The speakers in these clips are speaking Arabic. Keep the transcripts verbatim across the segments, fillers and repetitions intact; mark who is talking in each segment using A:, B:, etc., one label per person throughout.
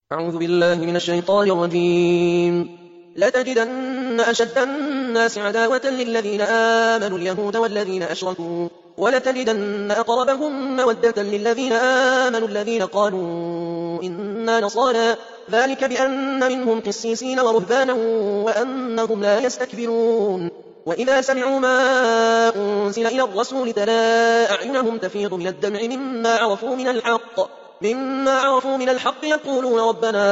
A: أعوذ بالله من الشيطان الرجيم. لتجدن أشد الناس عداوة للذين آمنوا اليهود والذين أشركوا ولتجدن أقربهم مودة للذين آمنوا الذين قالوا إنا نصارى ذلك بأن منهم قسيسين ورهبانا وأنهم لا يستكبرون وإذا سمعوا ما أنزل إلى الرسول تلا أعينهم تفيض من الدمع مما عرفوا من الحق مما عرفوا من الحق يقولون ربنا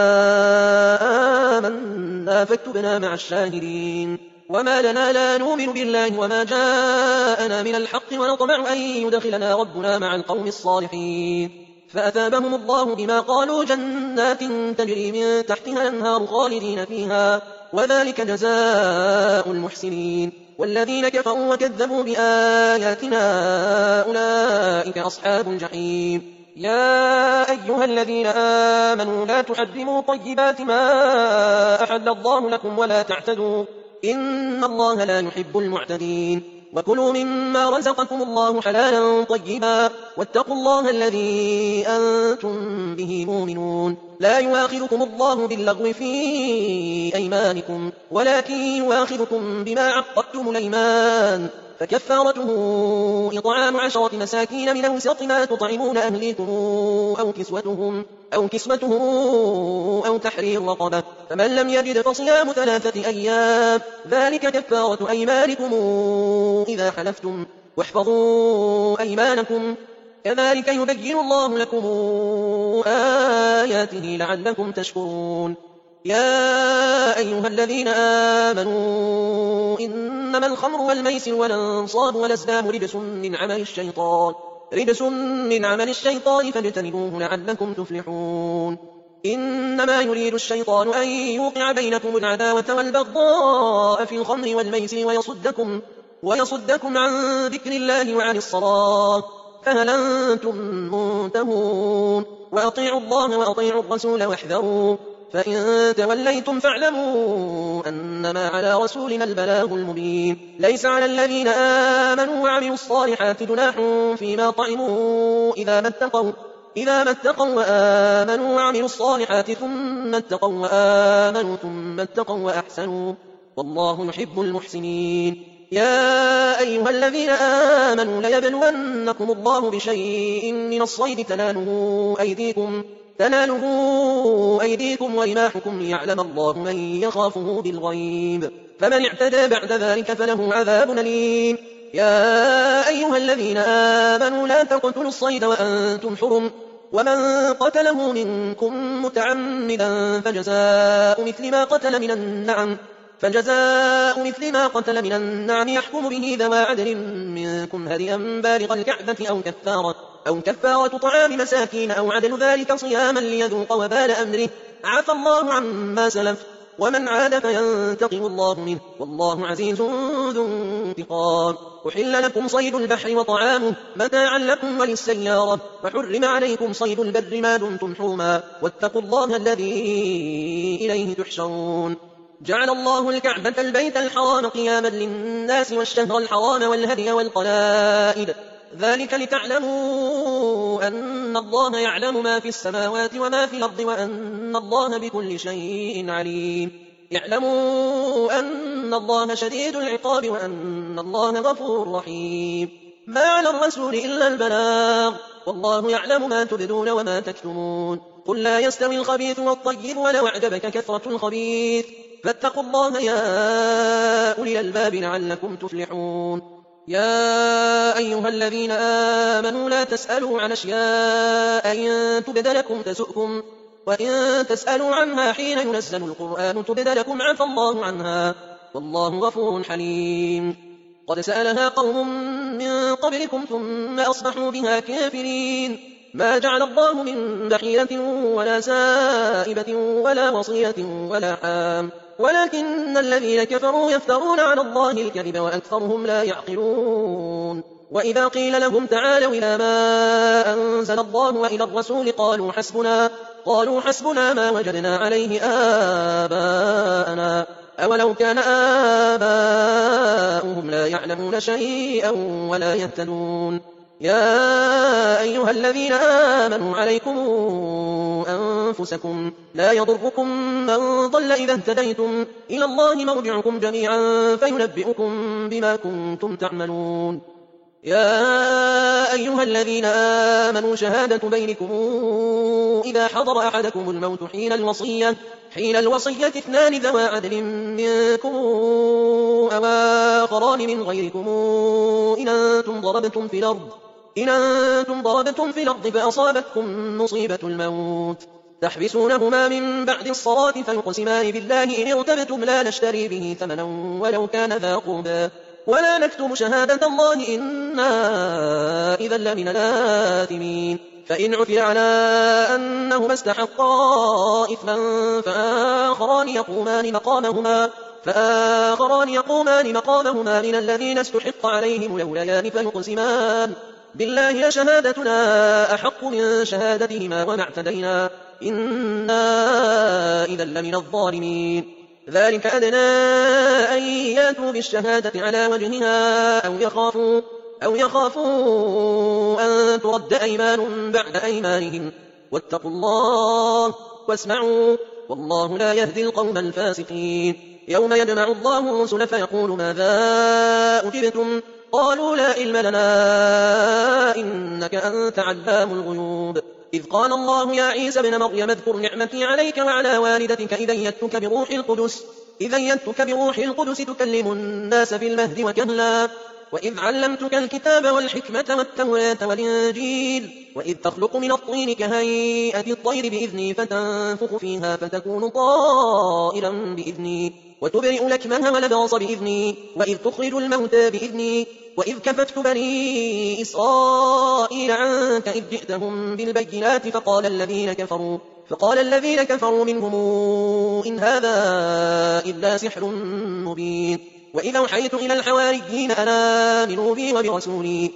A: آمنا فاكتبنا مع الشاهدين وما لنا لا نؤمن بالله وما جاءنا من الحق ونطمع أن يدخلنا ربنا مع القوم الصالحين فأثابهم الله بما قالوا جنات تجري من تحتها الأنهار خالدين فيها وذلك جزاء المحسنين والذين كفروا وكذبوا بآياتنا أولئك أصحاب الجحيم. يا أيها الذين آمنوا لا تحرموا طيبات ما أحل الله لكم ولا تعتدوا إن الله لا يحب المعتدين وكلوا مما رزقكم الله حلالا طيبا واتقوا الله الذي أنتم به مؤمنون لا يؤاخذكم الله باللغو في أيمانكم ولكن يؤاخذكم بما عقدتم الأيمان فكفارته إطعام عشرة مساكين من أوسط ما تطعمون أهليكم أو كسوتهم أو كسوتهم أو تحرير رقبة فمن لم يجد فصيام ثلاثة أيام ذلك كفارة أيمانكم إذا حلفتم واحفظوا أيمانكم كذلك يبين الله لكم آياته لعلكم تشكرون. يا أيها الذين آمنوا إنما الخمر والميسر والأنصاب والأزلام رجس من عمل الشيطان رجس من عمل الشيطان فاجتنبوه لعلكم تفلحون. إنما يريد الشيطان أن يوقع بينكم العداوة والبغضاء في الخمر والميسر ويصدكم, ويصدكم عن ذكر الله وعن الصلاة فهل أنتم منتهون وأطيعوا الله وأطيعوا الرسول واحذروا فإن توليتم فاعلموا أنما على رسولنا البلاغ المبين. ليس على الذين آمنوا وعملوا الصالحات جناح فيما طعموا إذا ما اتقوا إذا ما اتقوا وآمنوا وعملوا الصالحات ثم اتقوا وآمنوا ثم اتقوا وأحسنوا والله يحب المحسنين. يا أيها الذين آمنوا ليبلونكم الله بشيء من الصيد تناله أيديكم تناله أيديكم ورماحكم ليعلم الله من يخافه بالغيب فمن اعتدى بعد ذلك فله عذاب أليم. يا أيها الذين آمنوا لا تقتلوا الصيد وأنتم حرم ومن قتله منكم متعمدا فجزاء مثل ما قتل من النعم فجزاء مثل ما قتل من النعم يحكم به ذوى عدل منكم هديا بالغ الكعبة أو كفارة أو كفارة طعام مساكين أو عدل ذلك صياما ليذوق وبال أمره عفى الله عما سلف ومن عاد فينتقم الله منه والله عزيز ذو انتقام. أحل لكم صيد البحر وطعامه متاعا لكم وللسيارة وحرم عليكم صيد البر ما دمتم حرما واتقوا الله الذي إليه تحشرون. جعل الله الكعبة البيت الحرام قياما للناس والشهر الحرام والهدي والقلائد ذلك لتعلموا أن الله يعلم ما في السماوات وما في الأرض وأن الله بكل شيء عليم. يعلموا أن الله شديد العقاب وأن الله غفور رحيم. ما على الرسول إلا البلاغ والله يعلم ما تبدون وما تكتمون. قل لا يستوي الخبيث والطيب ولو أعجبك كثرة الخبيث فاتقوا الله يا أولي الألباب لعلكم تفلحون. يا أيها الذين آمنوا لا تسألوا عن أشياء إن تبد لكم تسؤكم وإن تسألوا عنها حين ينزل القرآن تبد لكم عفى الله عنها والله غفور حليم. قد سألها قوم من قبلكم ثم أصبحوا بها كافرين. ما جعل الله من بحيرة ولا سائبة ولا وصية ولا حام ولكن الذين كفروا يفترون على الله الكذب وأكثرهم لا يعقلون. وإذا قيل لهم تعالوا إلى ما أنزل الله وإلى الرسول قالوا حسبنا قالوا حسبنا ما وجدنا عليه آباءنا أولو كان آباؤهم لا يعلمون شيئا ولا يهتدون. يا أيها الذين آمنوا عليكم أنفسكم لا يضركم من ضل إذا اهتديتم إلى الله مرجعكم جميعا فينبئكم بما كنتم تعملون. يا أيها الذين آمنوا شهادة بينكم إذا حضر أحدكم الموت حين الوصية حين الوصية اثنان ذوى عدل منكم أو آخران من غيركم إن أنتم ضربتم في الأرض إن أنتم ضربتم في الأرض فأصابتكم مصيبة الموت تحبسونهما من بعد الصلاة فيقسمان بالله إن ارتبتم لا نشتري به ثمنا ولو كان ذا قربى ولا نكتم شهادة الله إنا إذا لمن الآثمين. فإن عثر على أنهما استحقا إثما فآخران يقومان مقامهما فآخران يقومان مقامهما من الذين استحق عليهم الأوليان فيقسمان بالله شهادتنا أحق من شهادتهما وما اعتدينا إنا إذا لمن الظالمين. ذلك أدنى أن ياتوا بالشهادة على وجهها أو يخافوا أو يخافوا أن ترد أيمان بعد أيمانهم واتقوا الله واسمعوا والله لا يهدي القوم الفاسقين. يوم يجمع الله الرسل فيقول ماذا أجبتم قالوا لا علم لنا إنك أنت علام الغيوب. إذ قال الله يا عيسى ابن مريم اذكر نعمتي عليك وعلى والدتك إذ أيدتك بروح القدس إذ أيدتك بروح القدس تكلم الناس في المهد وكهلا وإذ علمتك الكتاب والحكمة والتوراة والإنجيل وإذ تخلق من الطين كهيئة الطير بإذني فتنفخ فيها فتكون طائرا بإذني وتبرئ الأكمه والأبرص بإذني وإذ تخرج الموتى بإذني وإذ كففت بني إسرائيل عنك إذ جئتهم بالبينات فقال الذين كفروا فقال الذين كفروا منهم إن هذا إلا سحر مبين. وإذا أوحيت إلى الحواريين أن آمنوا بي وبرسولي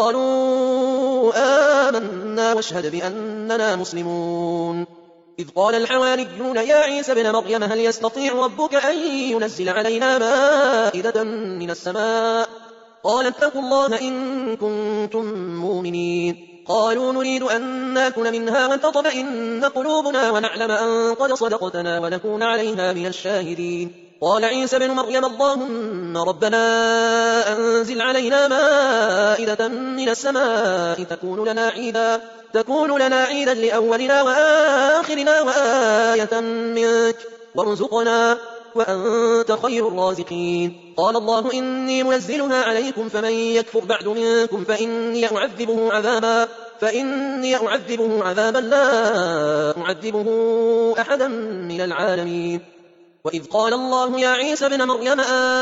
A: قالوا آمنا واشهد بأننا مسلمون. إذ قال الحواريون يا عيسى ابن مريم هل يستطيع ربك أن ينزل علينا مائدة من السماء قال اتقوا الله إن كنتم مؤمنين. قالوا نريد أن نأكل منها وتطمئن قلوبنا ونعلم أن قد صدقتنا ونكون عليها من الشاهدين. قال عيسى ابن مريم اللهم ربنا أنزل علينا مائدة من السماء تكون لنا عيدا تكون لنا عيدا لأولنا وآخرنا وآية منك وارزقنا وأنت خير الرازقين. قال الله إني منزلها عليكم فمن يكفر بعد منكم فإني أعذبه عذابا فإني أعذبه عذابا لا أعذبه أحدا من العالمين. وإذ قال الله يا عيسى ابن مريم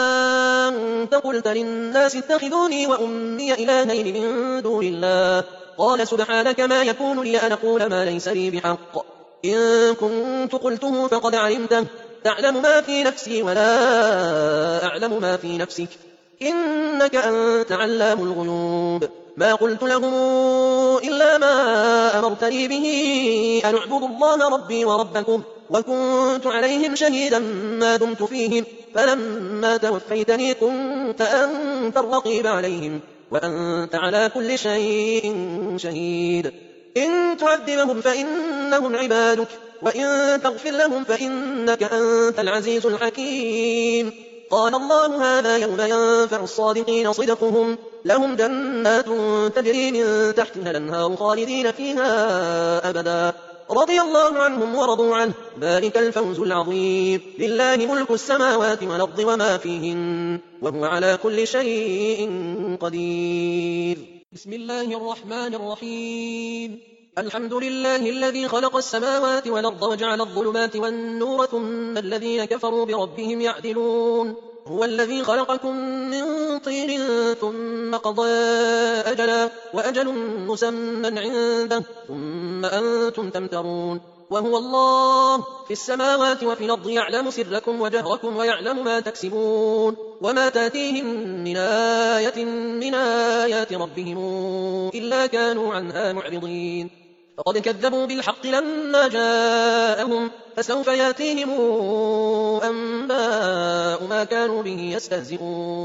A: أنت قلت للناس اتخذوني وأمي إلهين من دون الله قال سبحانك ما يكون لي أن أقول ما ليس لي بحق إن كنت قلته فقد علمته تعلم ما في نفسي ولا أعلم ما في نفسك إنك أنت علام الغيوب. ما قلت لهم إلا ما أمرتني به أن اعبدوا الله ربي وربكم وكنت عليهم شهيدا ما دمت فيهم فلما توفيتني كنت أنت الرقيب عليهم وأنت على كل شيء شهيد. إن تعذبهم فإنهم عبادك وإن تغفر لهم فإنك أنت العزيز الحكيم. قال الله هذا يوم ينفع الصادقين صدقهم لهم جنات تجري من تحتها الأنهار خالدين فيها أبدا رضي الله عنهم ورضوا عنه ذلك الفوز العظيم. لله ملك السماوات والأرض وما فيهن وهو على كل شيء قدير. بسم الله الرحمن الرحيم. الحمد لله الذي خلق السماوات والأرض وجعل الظلمات والنور ثم الذين كفروا بربهم يعدلون. هو الذي خلقكم من طين ثم قضى أجلا وأجل مسمى عنده ثم أنتم تمترون. وهو الله في السماوات وفي الأرض يعلم سركم وجهركم ويعلم ما تكسبون وما تأتيهم من آية من آيات ربهم إلا كانوا عنها معرضين. فقد كذبوا بالحق لما جاءهم فسوف يأتيهم أنباء ما كانوا به يستهزئون.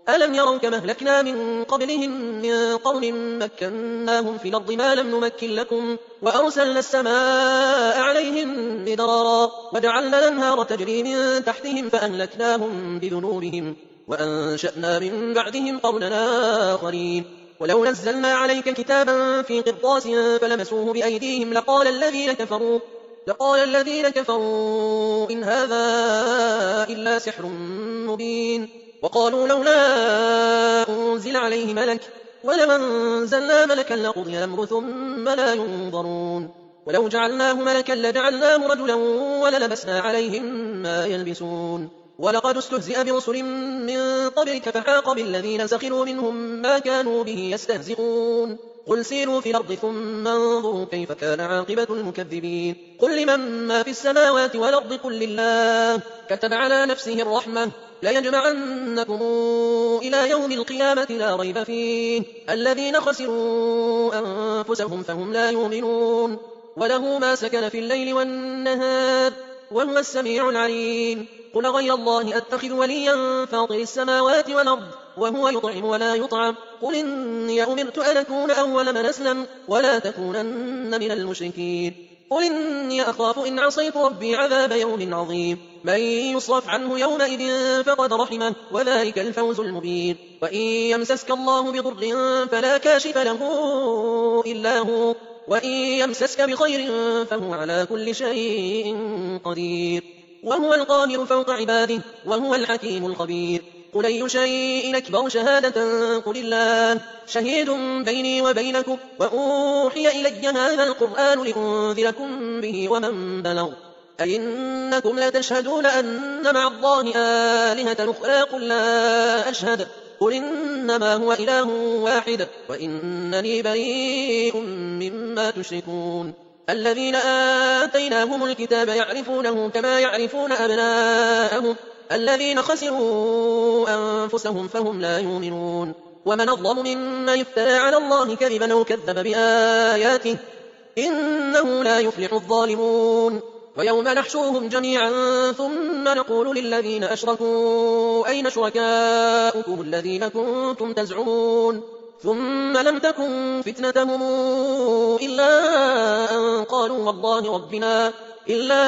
A: ألم يروا كما أهلكنا من قبلهم من قوم مكناهم في الأرض ما لم نمكن لكم وأرسلنا السماء عليهم مدرارا وجعلنا الأنهار تجري من تحتهم فأهلكناهم بذنوبهم وأنشأنا من بعدهم قرنا آخرين ولو نزلنا عليك كتابا في قرطاس فلمسوه بأيديهم لقال الذين كفروا لقال الذين كفروا إن هذا إلا سحر مبين وقالوا لولا أنزل عليه ملك ولو أنزلنا ملكا لقضي الأمر ثم لا ينظرون ولو جعلناه ملكا لجعلناه رجلا وللبسنا عليهم ما يلبسون ولقد استهزئ برسل من قبلك فحاق بالذين سخروا منهم ما كانوا به يستهزئون قل سيروا في الأرض ثم انظروا كيف كان عاقبة المكذبين قل لمن ما في السماوات والأرض قل لله كتب على نفسه الرحمة ليجمعنكم إلى يوم القيامة لا ريب فيه الذين خسروا أنفسهم فهم لا يؤمنون وله ما سكن في الليل والنهار وهو السميع العليم قل غير الله أتخذ وليا فاطر السماوات والأرض وهو يطعم ولا يطعم قل إني أمرت أن أكون أول من أسلم ولا تكونن من المشركين قل إني أخاف إن عصيت ربي عذاب يوم عظيم من يصرف عنه يومئذ فقد رحمه وذلك الفوز المبين وإن يمسسك الله بضر فلا كاشف له إلا هو وإن يمسسك بخير فهو على كل شيء قدير وهو القاهر فوق عباده وهو الحكيم الخبير قل أي شيء أكبر شهادة قل الله شهيد بيني وبينكم وأوحي إلي هذا القرآن لأنذركم به ومن بلغ أئنكم لتشهدون أن مع الله آلهة أخرى قل لا أشهد قل إنما هو إله واحد وإنني بريء مما تشركون الذين آتيناهم الكتاب يعرفونه كما يعرفون أبناءهم الذين خسروا أنفسهم فهم لا يؤمنون ومن أظلم ممن يفترى على الله كذبا أو كذب بآياته إنه لا يفلح الظالمون ويوم نحشرهم جميعا ثم نقول للذين أشركوا أين شركاؤكم الذين كنتم تزعمون ثم لم تكن فتنتهم إلا أن قالوا والله ربنا إلا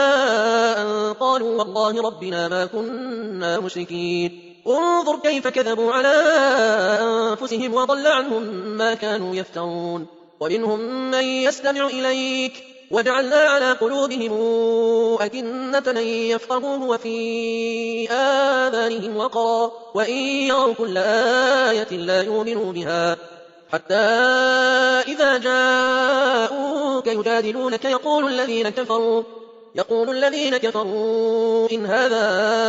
A: أن قالوا والله ربنا ما كنا مشركين انظر كيف كذبوا على أنفسهم وضل عنهم ما كانوا يفترون ومنهم من يستمع إليك وجعلنا على قلوبهم أكنة أن يفقهوه وفي آذانهم وقرا وإن يروا كل آية لا يؤمنوا بها حتى إذا جاءوك يجادلونك يقول الذين كفروا يقول الذين كفروا إن هذا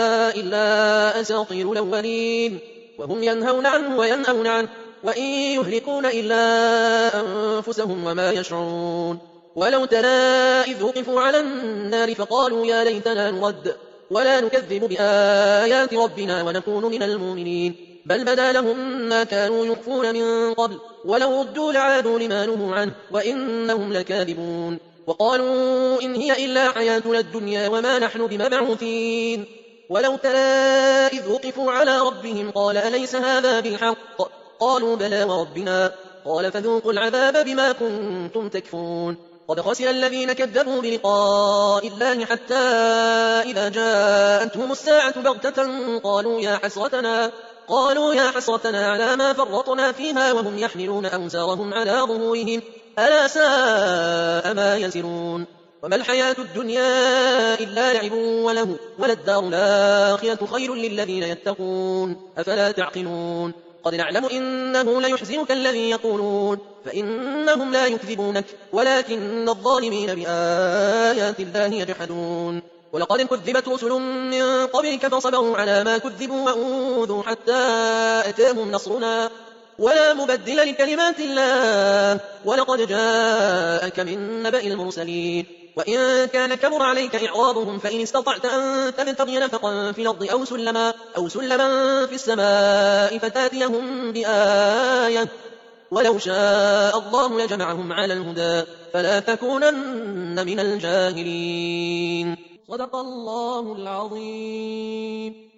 A: إلا أساطير الأولين وهم ينهون عنه وينأون عنه وإن يهلكون إلا أنفسهم وما يشعرون ولو ترى إذ وقفوا على النار فقالوا يا ليتنا نرد ولا نكذب بآيات ربنا ونكون من المؤمنين بل بدا لهم ما كانوا يخفون من قبل ولو ردوا لعادوا لما نهوا عنه وإنهم لكاذبون وقالوا إن هي إلا حياتنا الدنيا وما نحن بمبعوثين ولو ترى إذ وقفوا على ربهم قال أليس هذا بالحق قالوا بلى وربنا قال فذوقوا العذاب بما كنتم تكفرون قد خسر الذين كذبوا بلقاء الله حتى إذا جاءتهم الساعة بغتة قالوا يا حسرتنا قالوا يا حسرتنا على ما فرطنا فيها وهم يحملون أوزارهم على ظهورهم ألا ساء ما يزرون وما الحياة الدنيا إلا لعب وله وللدار الآخرة خير للذين يتقون أفلا تعقلون قد نعلم إنه ليحزنك الذي يقولون فإنهم لا يكذبونك ولكن الظالمين بآيات الله يجحدون ولقد كذبت رسل من قبلك فصبروا على ما كذبوا وأوذوا حتى أتاهم نصرنا ولا مبدل لكلمات الله ولقد جاءك من نبأ المرسلين وإن كان كبر عليك إعراضهم فإن استطعت أن تبتغي نفقا في الأرض أو سلما, أو سلما في السماء فتاتيهم بآية ولو شاء الله لجمعهم على الهدى فلا تكونن من الجاهلين صدق الله العظيم.